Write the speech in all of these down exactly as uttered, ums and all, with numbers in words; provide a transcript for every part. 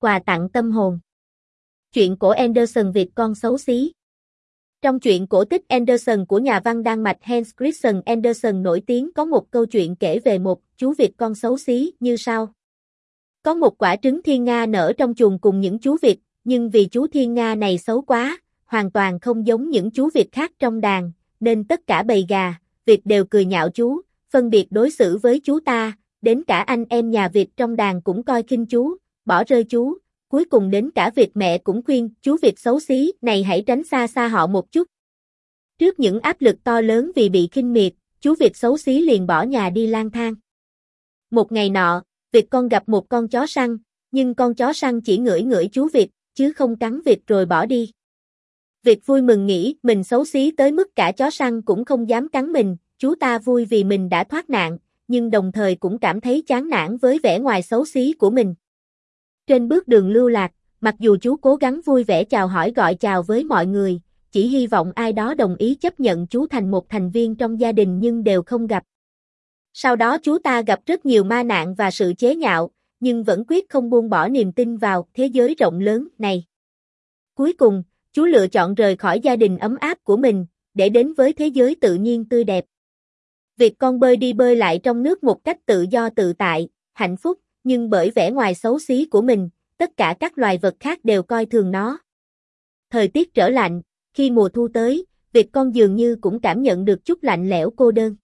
Quà tặng tâm hồn. Chuyện cổ Andersen Việt con xấu xí. Trong chuyện cổ tích Andersen của nhà văn Đan Mạch Hans Christian Andersen nổi tiếng có một câu chuyện kể về một chú vịt con xấu xí như sau. Có một quả trứng thiên nga nở trong chuồng cùng những chú vịt, nhưng vì chú thiên nga này xấu quá, hoàn toàn không giống những chú vịt khác trong đàn, nên tất cả bầy gà, vịt đều cười nhạo chú, phân biệt đối xử với chú ta, đến cả anh em nhà vịt trong đàn cũng coi khinh chú, bỏ rơi chú, cuối cùng đến cả vịt mẹ cũng khuyên chú vịt xấu xí này hãy tránh xa xa họ một chút. Trước những áp lực to lớn vì bị khinh miệt, chú vịt xấu xí liền bỏ nhà đi lang thang. Một ngày nọ, vịt con gặp một con chó săn, nhưng con chó săn chỉ ngửi ngửi chú vịt, chứ không cắn vịt rồi bỏ đi. Vịt vui mừng nghĩ mình xấu xí tới mức cả chó săn cũng không dám cắn mình, chú ta vui vì mình đã thoát nạn, nhưng đồng thời cũng cảm thấy chán nản với vẻ ngoài xấu xí của mình. Trên bước đường lưu lạc, mặc dù chú cố gắng vui vẻ chào hỏi gọi chào với mọi người, chỉ hy vọng ai đó đồng ý chấp nhận chú thành một thành viên trong gia đình nhưng đều không gặp. Sau đó chú ta gặp rất nhiều ma nạn và sự chế nhạo, nhưng vẫn quyết không buông bỏ niềm tin vào thế giới rộng lớn này. Cuối cùng, chú lựa chọn rời khỏi gia đình ấm áp của mình, để đến với thế giới tự nhiên tươi đẹp. Vịt con bơi đi bơi lại trong nước một cách tự do tự tại, hạnh phúc, nhưng bởi vẻ ngoài xấu xí của mình, tất cả các loài vật khác đều coi thường nó. Thời tiết trở lạnh, khi mùa thu tới, vịt con dường như cũng cảm nhận được chút lạnh lẽo cô đơn.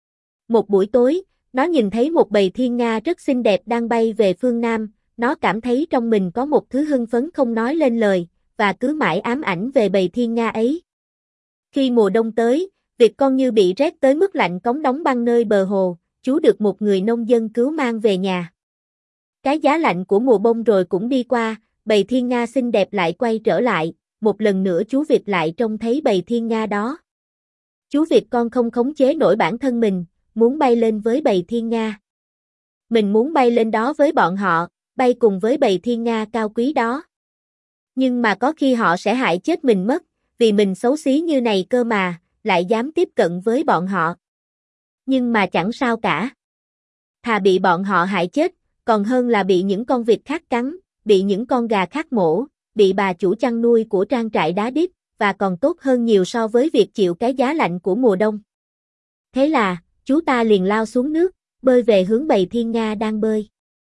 Một buổi tối, nó nhìn thấy một bầy thiên nga rất xinh đẹp đang bay về phương Nam, nó cảm thấy trong mình có một thứ hưng phấn không nói lên lời, và cứ mãi ám ảnh về bầy thiên nga ấy. Khi mùa đông tới, vịt con như bị rét tới mức lạnh cống đóng băng nơi bờ hồ, chú được một người nông dân cứu mang về nhà. Cái giá lạnh của mùa đông rồi cũng đi qua, bầy thiên nga xinh đẹp lại quay trở lại, một lần nữa chú vịt lại trông thấy bầy thiên nga đó. Chú vịt con không khống chế nổi bản thân mình, muốn bay lên với bầy thiên nga. Mình muốn bay lên đó với bọn họ, bay cùng với bầy thiên nga cao quý đó. Nhưng mà có khi họ sẽ hại chết mình mất, vì mình xấu xí như này cơ mà, lại dám tiếp cận với bọn họ. Nhưng mà chẳng sao cả. Thà bị bọn họ hại chết, còn hơn là bị những con vịt khác cắn, bị những con gà khác mổ, bị bà chủ chăn nuôi của trang trại đá đít, và còn tốt hơn nhiều so với việc chịu cái giá lạnh của mùa đông. Thế là, chú ta liền lao xuống nước, bơi về hướng bầy thiên nga đang bơi.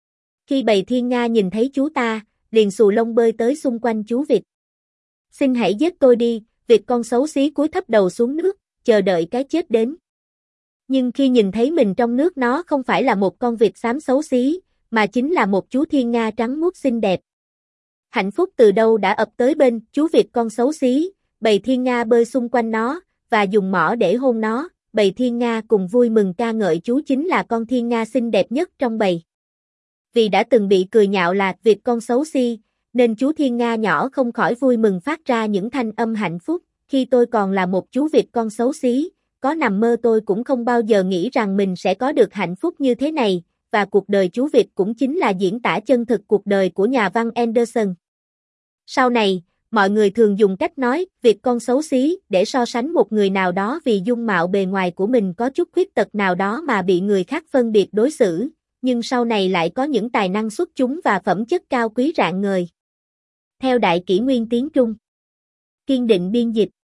Khi bầy thiên nga nhìn thấy chú ta, liền xù lông bơi tới xung quanh chú vịt. Xin hãy giết tôi đi, vịt con xấu xí cúi thấp đầu xuống nước, chờ đợi cái chết đến. Nhưng khi nhìn thấy mình trong nước nó không phải là một con vịt xám xấu xí, mà chính là một chú thiên nga trắng muốt xinh đẹp. Hạnh phúc từ đâu đã ập tới bên chú vịt con xấu xí, bầy thiên nga bơi xung quanh nó, và dùng mỏ để hôn nó, bầy thiên nga cùng vui mừng ca ngợi chú chính là con thiên nga xinh đẹp nhất trong bầy. Vì đã từng bị cười nhạo là vịt con xấu xí, nên chú thiên nga nhỏ không khỏi vui mừng phát ra những thanh âm hạnh phúc. Khi tôi còn là một chú vịt con xấu xí, có nằm mơ tôi cũng không bao giờ nghĩ rằng mình sẽ có được hạnh phúc như thế này, và cuộc đời chú vịt cũng chính là diễn tả chân thực cuộc đời của nhà văn Andersen. Sau này, mọi người thường dùng cách nói vịt con xấu xí để so sánh một người nào đó vì dung mạo bề ngoài của mình có chút khuyết tật nào đó mà bị người khác phân biệt đối xử, nhưng sau này lại có những tài năng xuất chúng và phẩm chất cao quý rạng ngời. Theo Đại Kỷ Nguyên tiếng Trung. Kiên Định biên dịch.